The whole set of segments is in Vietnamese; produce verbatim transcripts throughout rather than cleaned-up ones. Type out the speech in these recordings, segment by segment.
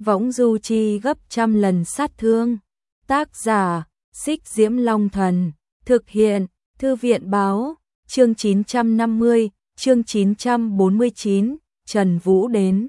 võng du chi gấp trăm lần sát thương. Tác giả, Xích Diễm Long Thần, thực hiện, Thư viện báo, chương chín trăm năm mươi, chương chín trăm bốn mươi chín, Trần Vũ đến.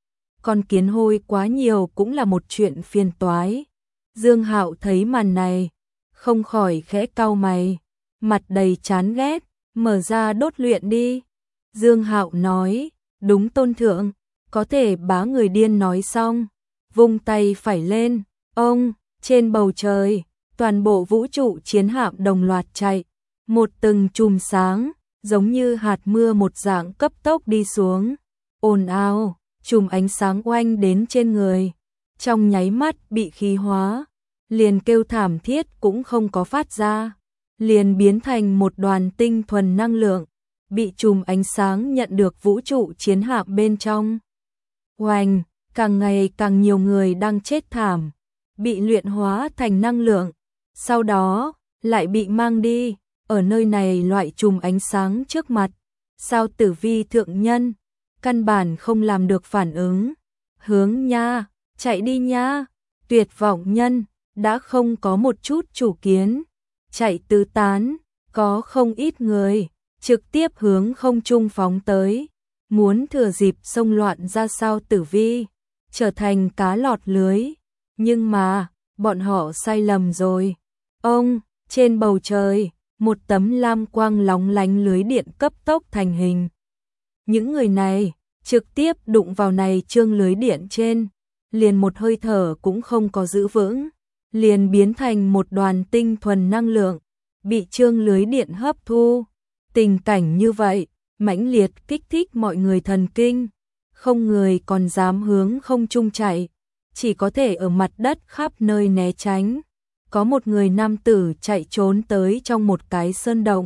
Con kiến hôi quá nhiều cũng là một chuyện phiền toái. Dương Hạo thấy màn này, không khỏi khẽ cau mày, mặt đầy chán ghét, mở ra đốt luyện đi. Dương Hạo nói, đúng tôn thượng, có thể bá người điên nói xong, vung tay phải lên, ông, trên bầu trời, toàn bộ vũ trụ chiến hạm đồng loạt chạy, một từng chùm sáng, giống như hạt mưa một dạng cấp tốc đi xuống, ồn ào, chùm ánh sáng oanh đến trên người, trong nháy mắt bị khí hóa, liền kêu thảm thiết cũng không có phát ra, liền biến thành một đoàn tinh thuần năng lượng, bị chùm ánh sáng nhận được vũ trụ chiến hạm bên trong. Oanh, càng ngày càng nhiều người đang chết thảm, bị luyện hóa thành năng lượng, sau đó lại bị mang đi, ở nơi này loại chùm ánh sáng trước mặt, sao Tử Vi thượng nhân căn bản không làm được phản ứng. Hướng nha, chạy đi nha. Tuyệt vọng nhân đã không có một chút chủ kiến, chạy tứ tán, có không ít người trực tiếp hướng không trung phóng tới, muốn thừa dịp xông loạn ra sao Tử Vi, trở thành cá lọt lưới. Nhưng mà, bọn họ sai lầm rồi. Ông, trên bầu trời, một tấm lam quang lóng lánh lưới điện cấp tốc thành hình. Những người này trực tiếp đụng vào này chương lưới điện trên, liền một hơi thở cũng không có giữ vững, liền biến thành một đoàn tinh thuần năng lượng, bị chương lưới điện hấp thu. Tình cảnh như vậy, mãnh liệt kích thích mọi người thần kinh, không người còn dám hướng không trung chạy, chỉ có thể ở mặt đất khắp nơi né tránh. Có một người nam tử chạy trốn tới trong một cái sơn động,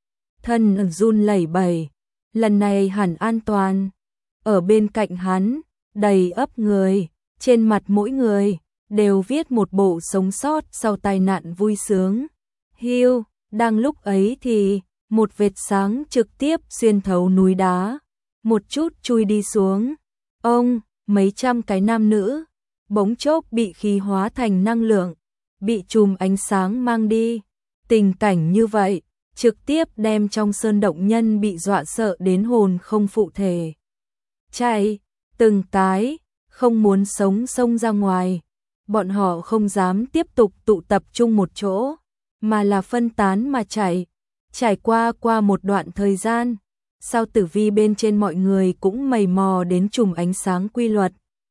thân run lẩy bẩy, lần này hẳn an toàn. Ở bên cạnh hắn, đầy ắp người, trên mặt mỗi người đều viết một bộ sống sót sau tai nạn vui sướng. Hiu, đang lúc ấy thì một vệt sáng trực tiếp xuyên thấu núi đá, một chút chui đi xuống. Ông, mấy trăm cái nam nữ, bỗng chốc bị khí hóa thành năng lượng, bị chùm ánh sáng mang đi. Tình cảnh như vậy, trực tiếp đem trong sơn động nhân bị dọa sợ đến hồn không phụ thể. Chạy, từng cái, không muốn sống xông ra ngoài. Bọn họ không dám tiếp tục tụ tập chung một chỗ, mà là phân tán mà chạy. Trải qua qua một đoạn thời gian, sao Tử Vi bên trên mọi người cũng mày mò đến chùm ánh sáng quy luật.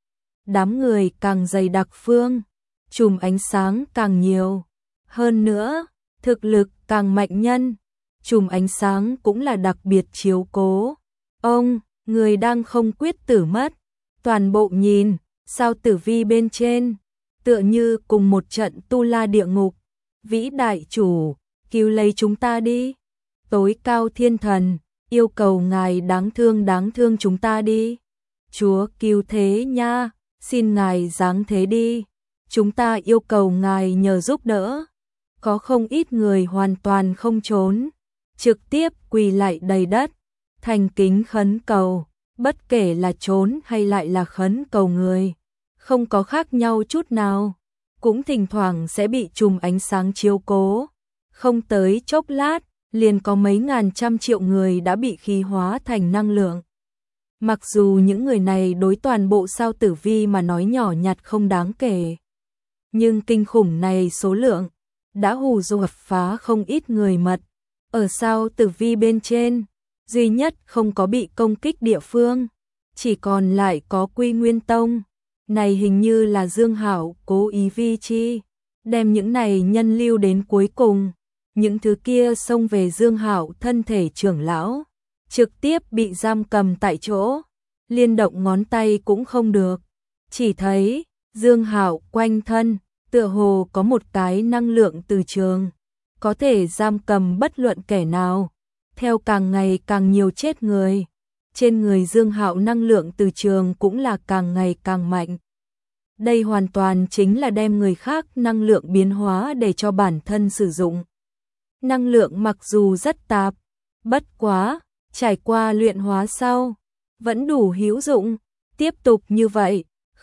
Đám người càng dày đặc phương, chùm ánh sáng càng nhiều. Hơn nữa, thực lực càng mạnh nhân, chùm ánh sáng cũng là đặc biệt chiếu cố. Ông, người đang không quyết tử mất, toàn bộ nhìn, sao Tử Vi bên trên, tựa như cùng một trận tu la địa ngục. Vĩ đại chủ, cứu lấy chúng ta đi. Tối cao thiên thần, yêu cầu ngài đáng thương đáng thương chúng ta đi. Chúa cứu thế nha, xin ngài giáng thế đi. Chúng ta yêu cầu ngài nhờ giúp đỡ. Có không ít người hoàn toàn không trốn, trực tiếp quỳ lại đầy đất, thành kính khấn cầu, bất kể là trốn hay lại là khấn cầu người, không có khác nhau chút nào, cũng thỉnh thoảng sẽ bị chùm ánh sáng chiếu cố. Không tới chốc lát, liền có mấy ngàn trăm triệu người đã bị khí hóa thành năng lượng. Mặc dù những người này đối toàn bộ sao Tử Vi mà nói nhỏ nhặt không đáng kể, nhưng kinh khủng này số lượng đã hù dọa phá không ít người mật. Ở sao Tử Vi bên trên, duy nhất không có bị công kích địa phương, chỉ còn lại có Quy Nguyên Tông. Này hình như là Dương Hạo cố ý vi chi, đem những này nhân lưu đến cuối cùng. Những thứ kia xông về Dương Hạo thân thể trưởng lão, trực tiếp bị giam cầm tại chỗ, liên động ngón tay cũng không được. Chỉ thấy Dương Hạo quanh thân tựa hồ có một cái năng lượng từ trường, có thể giam cầm bất luận kẻ nào. Theo càng ngày càng nhiều chết người, trên người Dương Hạo năng lượng từ trường cũng là càng ngày càng mạnh. Đây hoàn toàn chính là đem người khác năng lượng biến hóa để cho bản thân sử dụng. Năng lượng mặc dù rất tạp, bất quá, trải qua luyện hóa sau, vẫn đủ hữu dụng. Tiếp tục như vậy,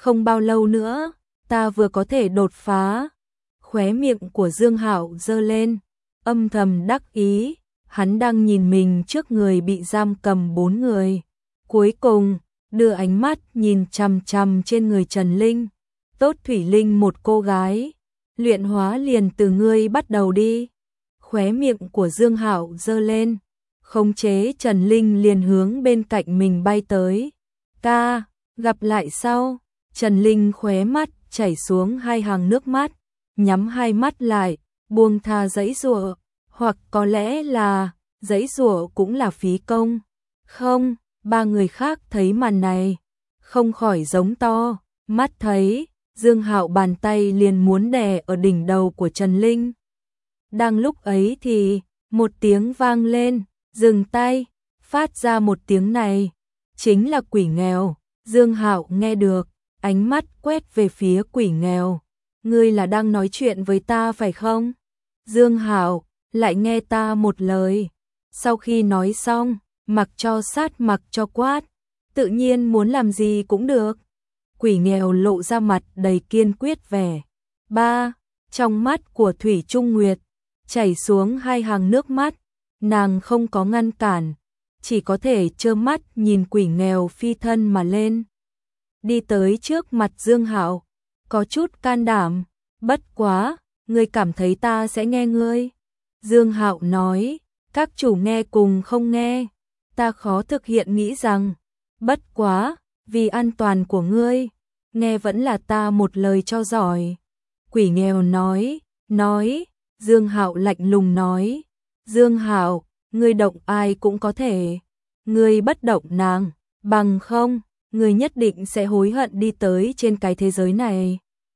không bao lâu nữa, ta vừa có thể đột phá. Khóe miệng của Dương Hạo giơ lên, âm thầm đắc ý, hắn đang nhìn mình trước người bị giam cầm bốn người. Cuối cùng, đưa ánh mắt nhìn chằm chằm trên người Trần Linh. Tốt Thủy Linh một cô gái, luyện hóa liền từ ngươi bắt đầu đi. Khóe miệng của Dương Hạo giơ lên, khống chế Trần Linh liền hướng bên cạnh mình bay tới. Ca, gặp lại sau. Trần Linh khóe mắt chảy xuống hai hàng nước mắt, nhắm hai mắt lại, buông tha giãy giụa, hoặc có lẽ là giãy giụa cũng là phí công. Không, ba người khác thấy màn này, không khỏi giống to, mắt thấy Dương Hạo bàn tay liền muốn đè ở đỉnh đầu của Trần Linh. Đang lúc ấy thì một tiếng vang lên, dừng tay, phát ra một tiếng này chính là quỷ nghèo. Dương Hạo nghe được, ánh mắt quét về phía quỷ nghèo. Ngươi là đang nói chuyện với ta phải không? Dương Hạo, lại nghe ta một lời. Sau khi nói xong, mặc cho sát mặc cho quát, tự nhiên muốn làm gì cũng được. Quỷ nghèo lộ ra mặt đầy kiên quyết vẻ. Ba, trong mắt của Thủy Trung Nguyệt chảy xuống hai hàng nước mắt, nàng không có ngăn cản, chỉ có thể trơ mắt nhìn quỷ nghèo phi thân mà lên. Đi tới trước mặt Dương Hạo, có chút can đảm, bất quá, ngươi cảm thấy ta sẽ nghe ngươi. Dương Hạo nói, các chủ nghe cùng không nghe, ta khó thực hiện nghĩ rằng, bất quá, vì an toàn của ngươi, nghe vẫn là ta một lời cho giỏi. Quỷ nghèo nói, nói, Dương Hạo lạnh lùng nói, Dương Hạo, ngươi động ai cũng có thể, ngươi bất động nàng, bằng không, ngươi nhất định sẽ hối hận đi tới trên cái thế giới này.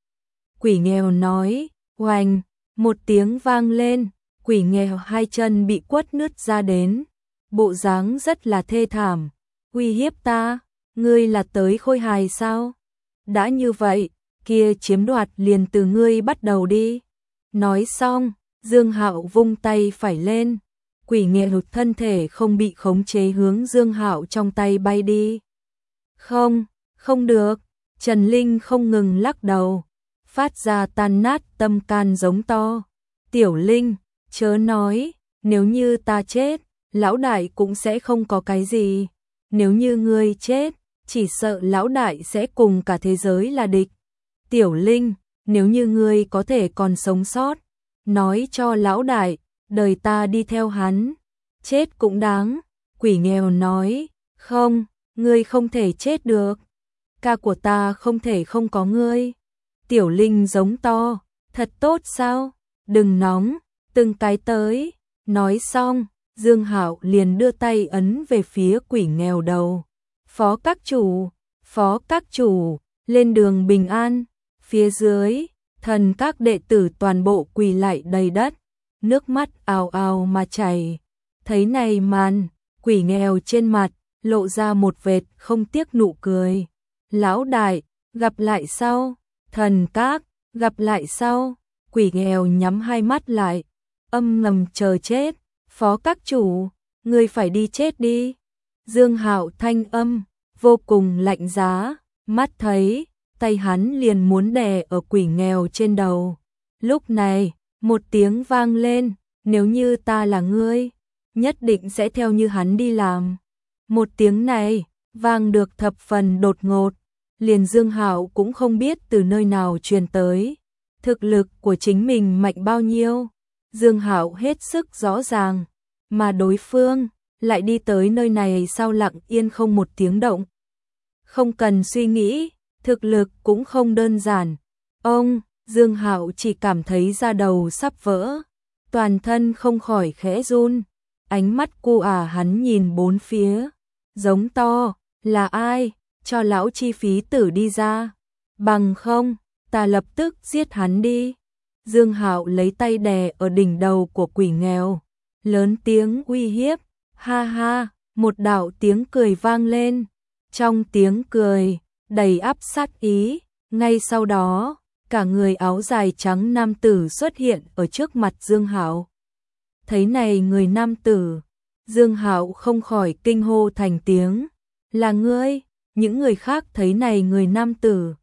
Quỷ nghèo nói, oanh, một tiếng vang lên, quỷ nghèo hai chân bị quất nứt ra đến, bộ dáng rất là thê thảm, uy hiếp ta, ngươi là tới khôi hài sao? Đã như vậy, kia chiếm đoạt liền từ ngươi bắt đầu đi. Nói xong, Dương Hạo vung tay phải lên, quỷ nghèo thân thể không bị khống chế hướng Dương Hạo trong tay bay đi. Không, không được, Trần Linh không ngừng lắc đầu, phát ra tan nát tâm can giống to. Tiểu Linh, chớ nói, nếu như ta chết, lão đại cũng sẽ không có cái gì. Nếu như ngươi chết, chỉ sợ lão đại sẽ cùng cả thế giới là địch. Tiểu Linh, nếu như ngươi có thể còn sống sót, nói cho lão đại, đời ta đi theo hắn, chết cũng đáng. Quỷ nghèo nói, không, ngươi không thể chết được, ca của ta không thể không có ngươi. Tiểu Linh giống to, thật tốt sao, đừng nóng, từng cái tới. Nói xong, Dương Hạo liền đưa tay ấn về phía quỷ nghèo đầu. Phó các chủ, phó các chủ, lên đường bình an. Phía dưới, thần các đệ tử toàn bộ quỳ lại đầy đất, nước mắt ào ào mà chảy. Thấy này màn, quỷ nghèo trên mặt lộ ra một vệt không tiếc nụ cười. Lão đại, gặp lại sau. Thần các, gặp lại sau. Quỷ nghèo nhắm hai mắt lại, âm ngầm chờ chết. Phó các chủ, ngươi phải đi chết đi. Dương Hạo thanh âm vô cùng lạnh giá, mắt thấy tay hắn liền muốn đè ở quỷ nghèo trên đầu. Lúc này, một tiếng vang lên, nếu như ta là ngươi, nhất định sẽ theo như hắn đi làm. Một tiếng này, vang được thập phần đột ngột, liền Dương Hạo cũng không biết từ nơi nào truyền tới. Thực lực của chính mình mạnh bao nhiêu, Dương Hạo hết sức rõ ràng, mà đối phương lại đi tới nơi này sau lặng yên không một tiếng động. Không cần suy nghĩ, thực lực cũng không đơn giản. Ông, Dương Hạo chỉ cảm thấy da đầu sắp vỡ, toàn thân không khỏi khẽ run, ánh mắt cu ả hắn nhìn bốn phía, giống to, là ai, cho lão chi phí tử đi ra, bằng không, ta lập tức giết hắn đi. Dương Hạo lấy tay đè ở đỉnh đầu của quỷ nghèo, lớn tiếng uy hiếp, ha ha, một đạo tiếng cười vang lên, trong tiếng cười đầy áp sát ý, ngay sau đó, cả người áo dài trắng nam tử xuất hiện ở trước mặt Dương Hạo. Thấy này người nam tử, Dương Hạo không khỏi kinh hô thành tiếng, là ngươi. Những người khác thấy này người nam tử,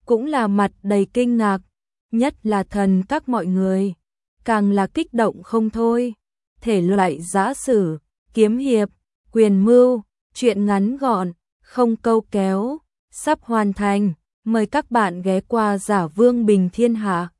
cũng là mặt đầy kinh ngạc, nhất là thần các mọi người, càng là kích động không thôi. Thể loại giã sử, kiếm hiệp, quyền mưu, truyện ngắn gọn, không câu kéo, sắp hoàn thành, mời các bạn ghé qua Giả Vương Bình Thiên Hạ.